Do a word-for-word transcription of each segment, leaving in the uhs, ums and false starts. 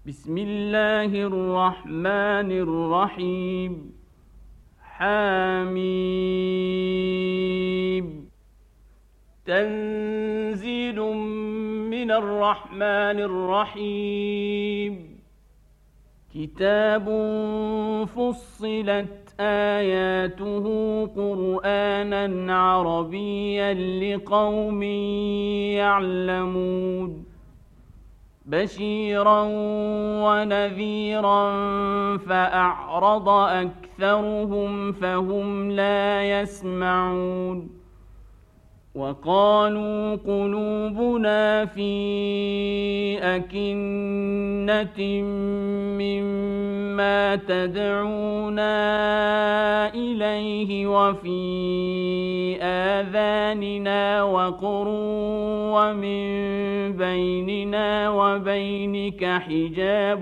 بسم الله الرحمن الرحيم. حميم. تنزيل من الرحمن الرحيم. كتاب فصلت آياته قرآنا عربيا لقوم يعلمون. بشيرا ونذيرا فأعرض أكثرهم فهم لا يسمعون. وقالوا قلوبنا في أكنة مما تدعونا إليه وفي آذاننا وقر ومن بيننا وبينك حجاب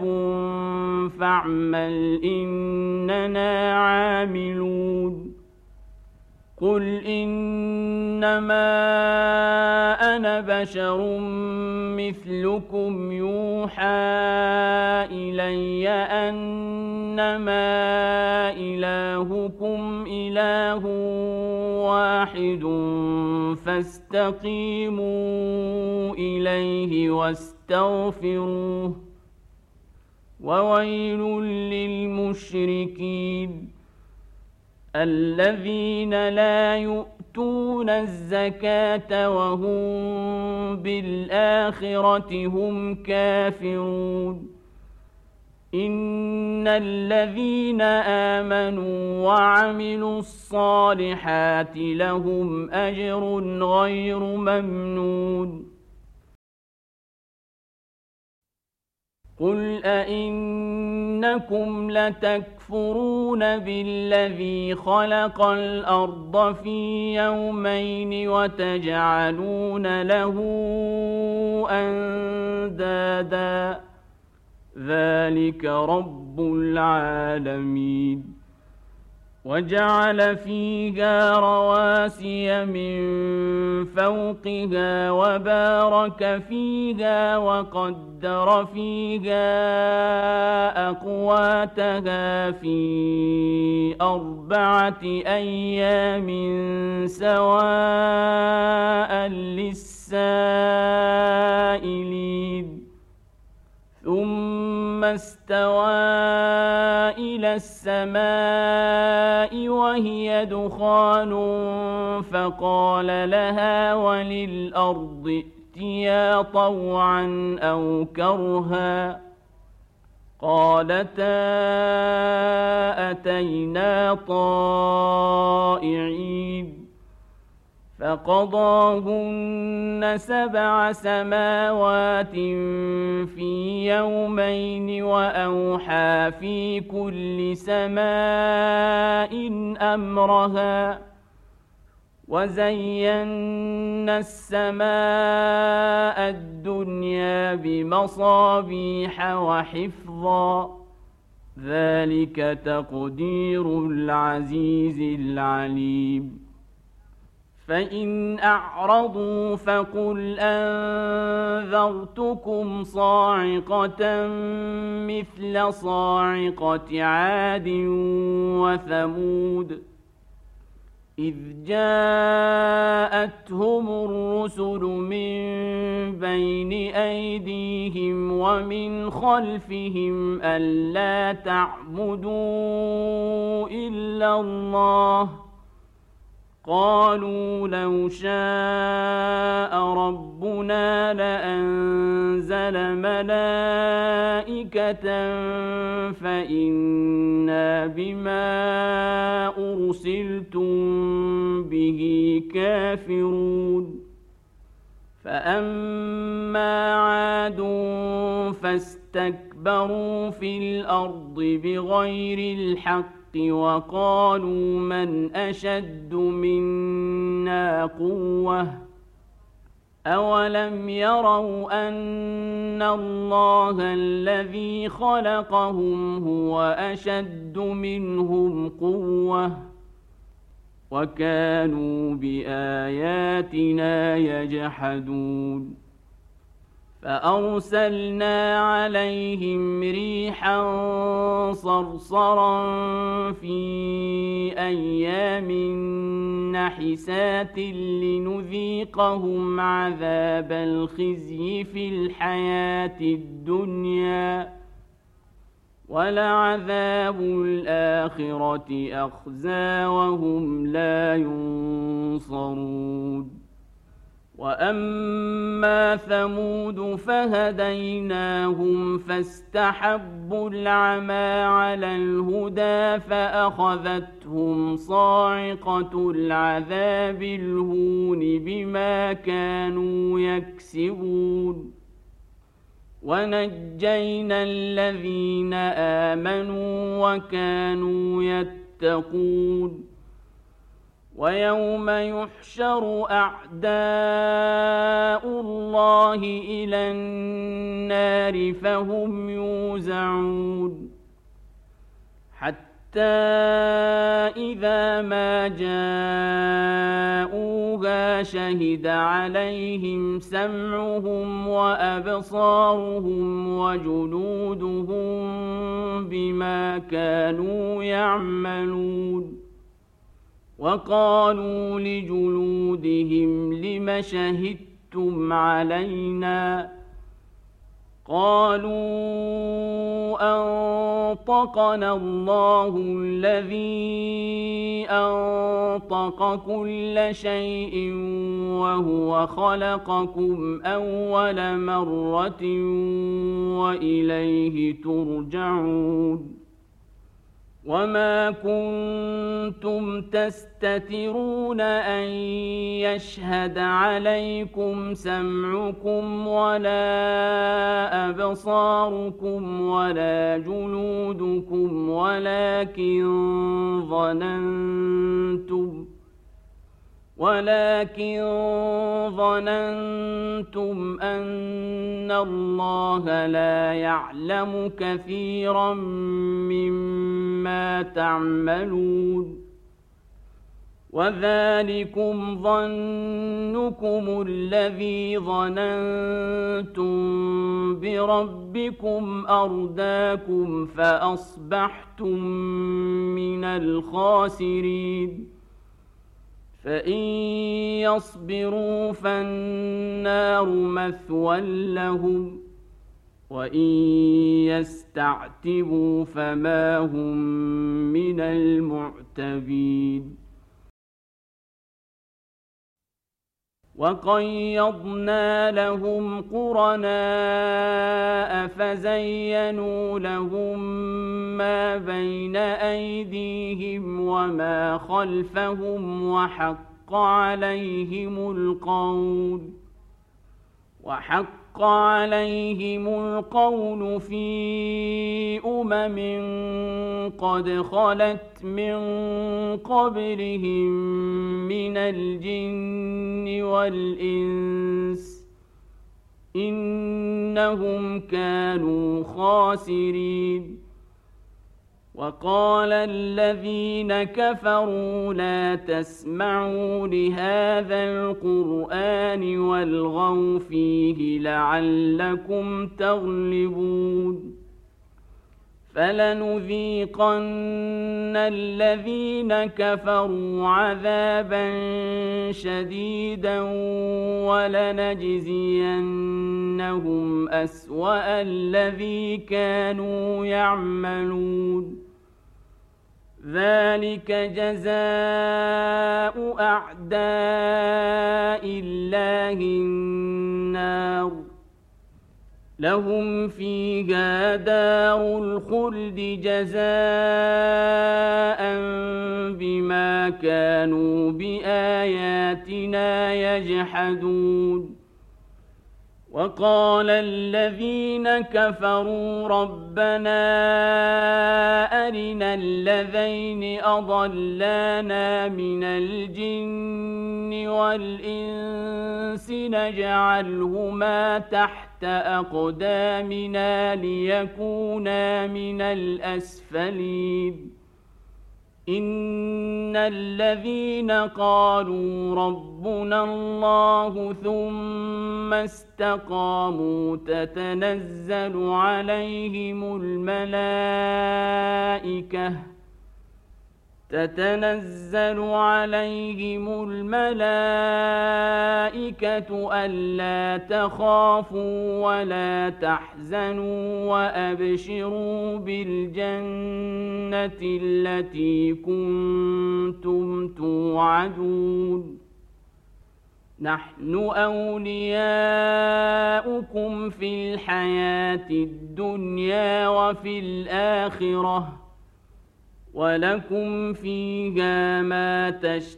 فاعمل إننا عاملون. قل إنما أنا بشر مثلكم يوحى إلي أنما إلهكم إله واحد فاستقيموا إليه واستغفروه وويل للمشركين الذين لا يؤتون الزكاة وهم بالآخرة هم كافرون. إن الذين آمنوا وعملوا الصالحات لهم أجر غير ممنون. قل أئنكم لتكفرون بالذي خلق الأرض في يومين وتجعلون له أندادا ذلك رب العالمين. وجعل فيها رواسي من فوقها وبارك فيها وقدر فيها أقواتها في أربعة أيام سواء للسائلين. ثم استوى إلى السماء وهي دخان فقال لها وللأرض ائتيا طوعا أو كرها قالتا أتينا طائعين. فقضاهن سبع سماوات في يومين وأوحى في كل سماء أمرها وزينا السماء الدنيا بمصابيح وحفظا ذلك تقدير العزيز العليم. فإن أعرضوا فقل أنذرتكم صاعقة مثل صاعقة عاد وثمود إذ جاءتهم الرسل من بين أيديهم ومن خلفهم ألا تعبدوا إلا الله قالوا لو شاء ربنا لأنزل ملائكة فإنا بما أرسلتم به كافرون. فأما عاد فاستكبروا في الأرض بغير الحق وقالوا من أشد منا قوة أولم يروا أن الله الذي خلقهم هو أشد منهم قوة وكانوا بآياتنا يجحدون فأرسلنا عليهم ريحا صرصرا في أيام نحسات لنذيقهم عذاب الخزي في الحياة الدنيا ولعذاب الآخرة أخزى وهم لا ينصرون وأما ثمود فهديناهم فاستحبوا العمى على الهدى فأخذتهم صاعقة العذاب الهون بما كانوا يكسبون ونجينا الذين آمنوا وكانوا يتقون ويوم يحشر أعداء الله إلى النار فهم يوزعون حتى إذا ما جاءوها شهد عليهم سمعهم وأبصارهم وجلودهم بما كانوا يعملون وقالوا لجلودهم لم شهدتم علينا قالوا أنطقنا الله الذي أنطق كل شيء وهو خلقكم أول مرة وإليه ترجعون وما كنتم تستترون أن يشهد عليكم سمعكم ولا أبصاركم ولا جلودكم ولكن ظننتم ولكن ظننتم أن الله لا يعلم كثيرا مما تعملون وذلكم ظنكم الذي ظننتم بربكم أرداكم فأصبحتم من الخاسرين فإن يصبروا فالنار مثوى لهم وإن يستعتبوا فما هم من المعتبين وقيضنا لهم قرناء فزينوا لهم ما بين أيديهم وما خلفهم وحق عليهم القول وحق عليهم القول في أمم قد خلت من قبلهم من الجن والإنس إنهم كانوا خاسرين وقال الذين كفروا لا تسمعوا لهذا القرآن والغوا فيه لعلكم تغلبون فلنذيقن الذين كفروا عذابا شديدا ولنجزينهم أسوأ الذي كانوا يعملون ذلك جزاء أعداء الله النار لهم فيها دار الخلد جزاء بما كانوا بآياتنا يجحدون وقال الذين كفروا ربنا أرنا الذين أضلانا من الجن والإنس نجعلهما تحت أقدامنا ليكونا من الأسفلين إن الذين قالوا ربنا الله ثم استقاموا تتنزل عليهم الملائكة تتنزل عليهم الملائكة ألا تخافوا ولا تحزنوا وأبشروا بالجنة التي كنتم توعدون نحن أولياؤكم في الحياة الدنيا وفي الآخرة ولكم فيها ما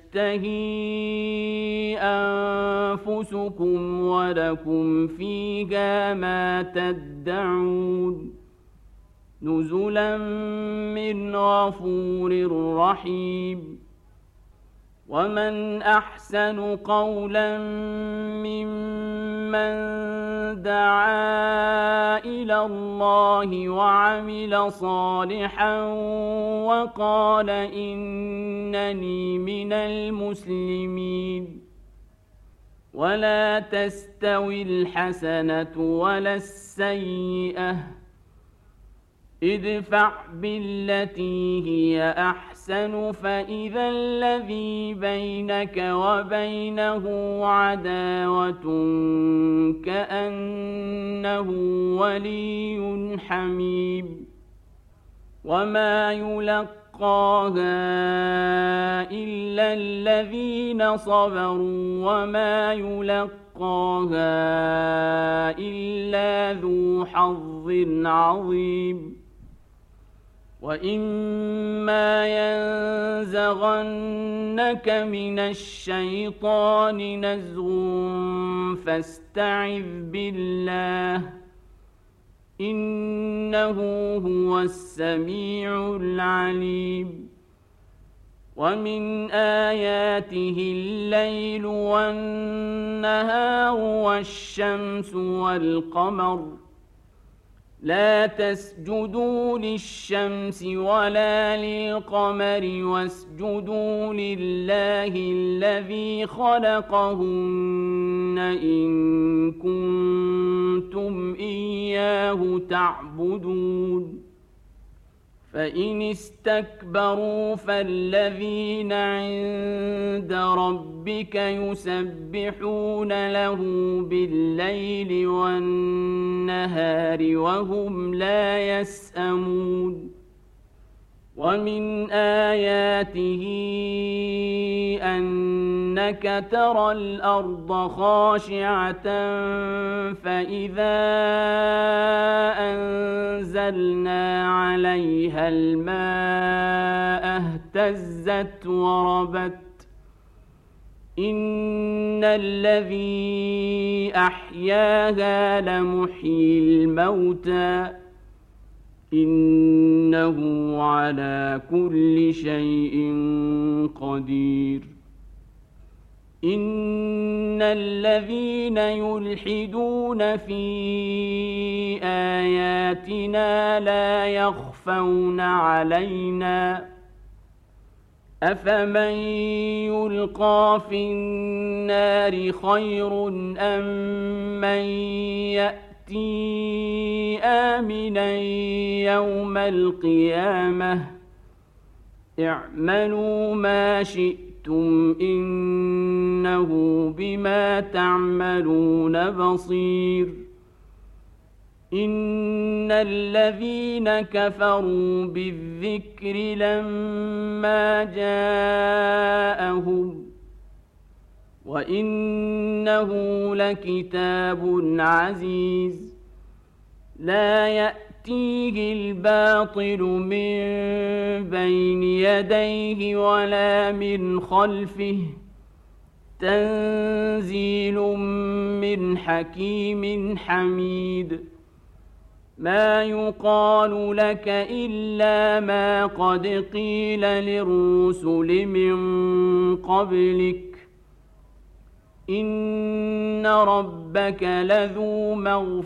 تشتهي أنفسكم ولكم فيها ما تدعون نزلا من غفور رحيم ومن أحسن قولا ممن دعا إلى الله وعمل صالحا وقال إنني من المسلمين ولا تستوي الحسنة ولا السيئة ادفع بالتي هي أحسن فإذا الذي بينك وبينه عداوة كأنه ولي حميم وما يلقاها إلا الذين صبروا وما يلقاها إلا ذو حظ عظيم وإما ينزغنك من الشيطان نزغ فاستعذ بالله إنه هو السميع العليم ومن آياته الليل والنهار والشمس والقمر لا تسجدوا للشمس ولا للقمر واسجدوا لله الذي خلقهن إن كنتم إياه تعبدون فإن استكبروا فالذين عند ربك يسبحون له بالليل والنهار وهم لا يسأمون ومن آياته أنك ترى الأرض خاشعة فإذا أنزلنا عليها الماء اهتزت وربت إن الذي أحياها لمحيي الموتى إنه على كل شيء قدير إن الذين يلحدون في آياتنا لا يخفون علينا أفمن يلقى في النار خير أم من يأتي آمنا يوم القيامة اعملوا ما شئتم إنه بما تعملون بصير إن الذين كفروا بالذكر لما جاءهم وإنه لكتاب عزيز لا يأتيه الباطل من بين يديه ولا من خلفه تنزيل من حكيم حميد ما يقال لك إلا ما قد قيل للرسل من قبلك إن ربك لذو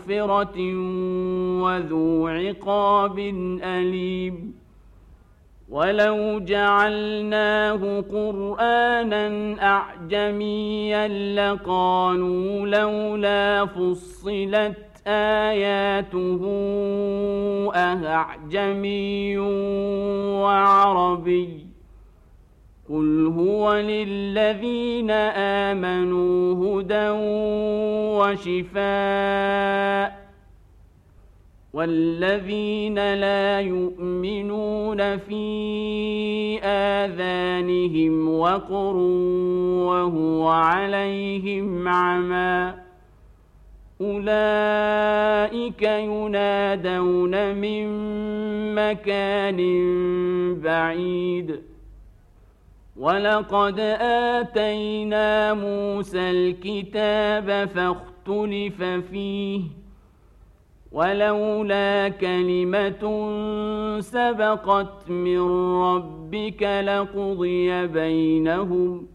مغفرة وذو عقاب أليم ولو جعلناه قرآنا أعجميا لقالوا لولا فصلت آياته أأعجمي وعربي قل هو للذين آمنوا هدى وشفاء والذين لا يؤمنون في آذانهم وقر وهو عليهم عمى أولئك ينادون من مكان بعيد ولقد آتينا موسى الكتاب فاختلف فيه ولولا كلمة سبقت من ربك لقضي بينهم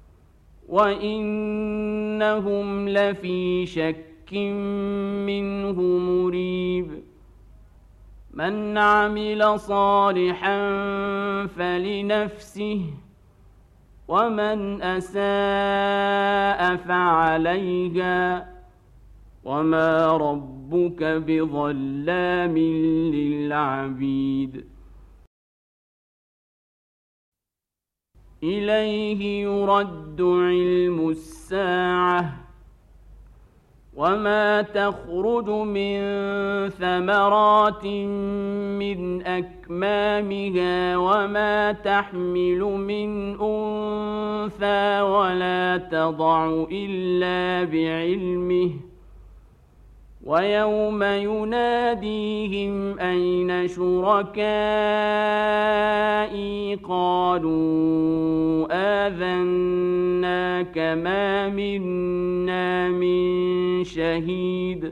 وإنهم لفي شك منه مريب من عمل صالحا فلنفسه ومن أساء فعليها وما ربك بظلام للعبيد إليه يرد علم الساعة وما تخرج من ثمرات من أكمامها وما تحمل من أنثى ولا تضع إلا بعلمه ويوم يناديهم أين شركائي قالوا آذناك ما منا من شهيد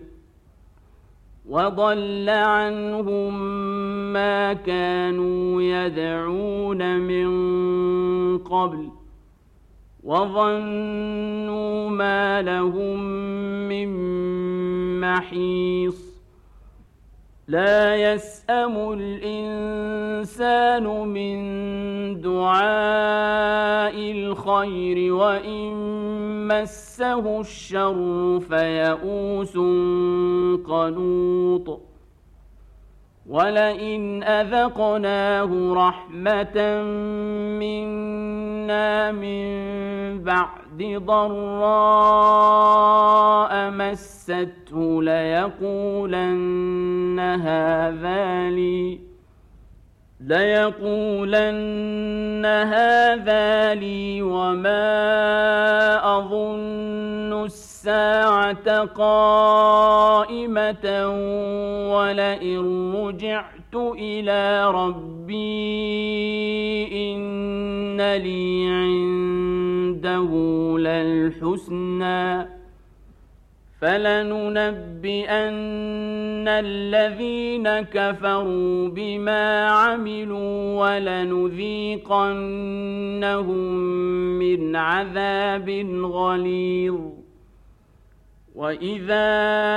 وضل عنهم ما كانوا يدعون من قبل وظنوا ما لهم من محيص لا يسأم الإنسان من دعاء الخير وإن مسه الشر فيئوس قنوط ولئن أذقناه رحمة منا من بعد ضراء مسته ليقولن هذا لي ليقولن هذا لي وما أظن الساعة قائمة ولئن رجعت إلى ربي إن لي عنده للحسنى فلننبئن الذين كفروا بما عملوا ولنذيقنهم من عذاب غليظ وإذا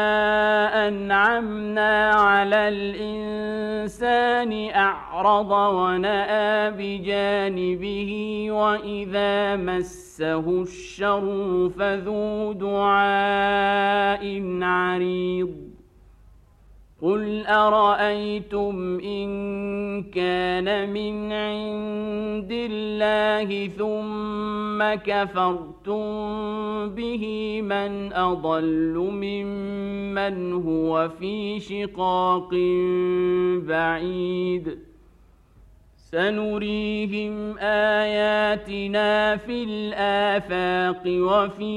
أنعمنا على الإنسان أعرض ونأى بجانبه وإذا مسه الشر فذو دعاء عريض قل أرأيتم إن كان من عند الله ثم كفرتم به من أضل ممن هو في شقاق بعيد سنريهم آياتنا في الآفاق وفي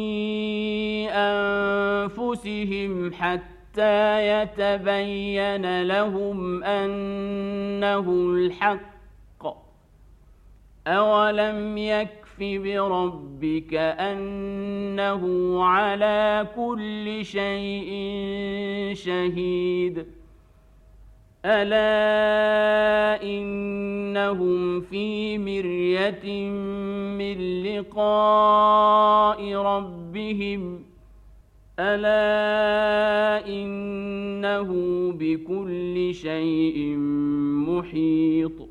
أنفسهم حتى حتى يتبين لهم أنه الحق أولم يكف بربك أنه على كل شيء شهيد ألا إنهم في مرية من لقاء ربهم ألا إنه بكل شيء محيط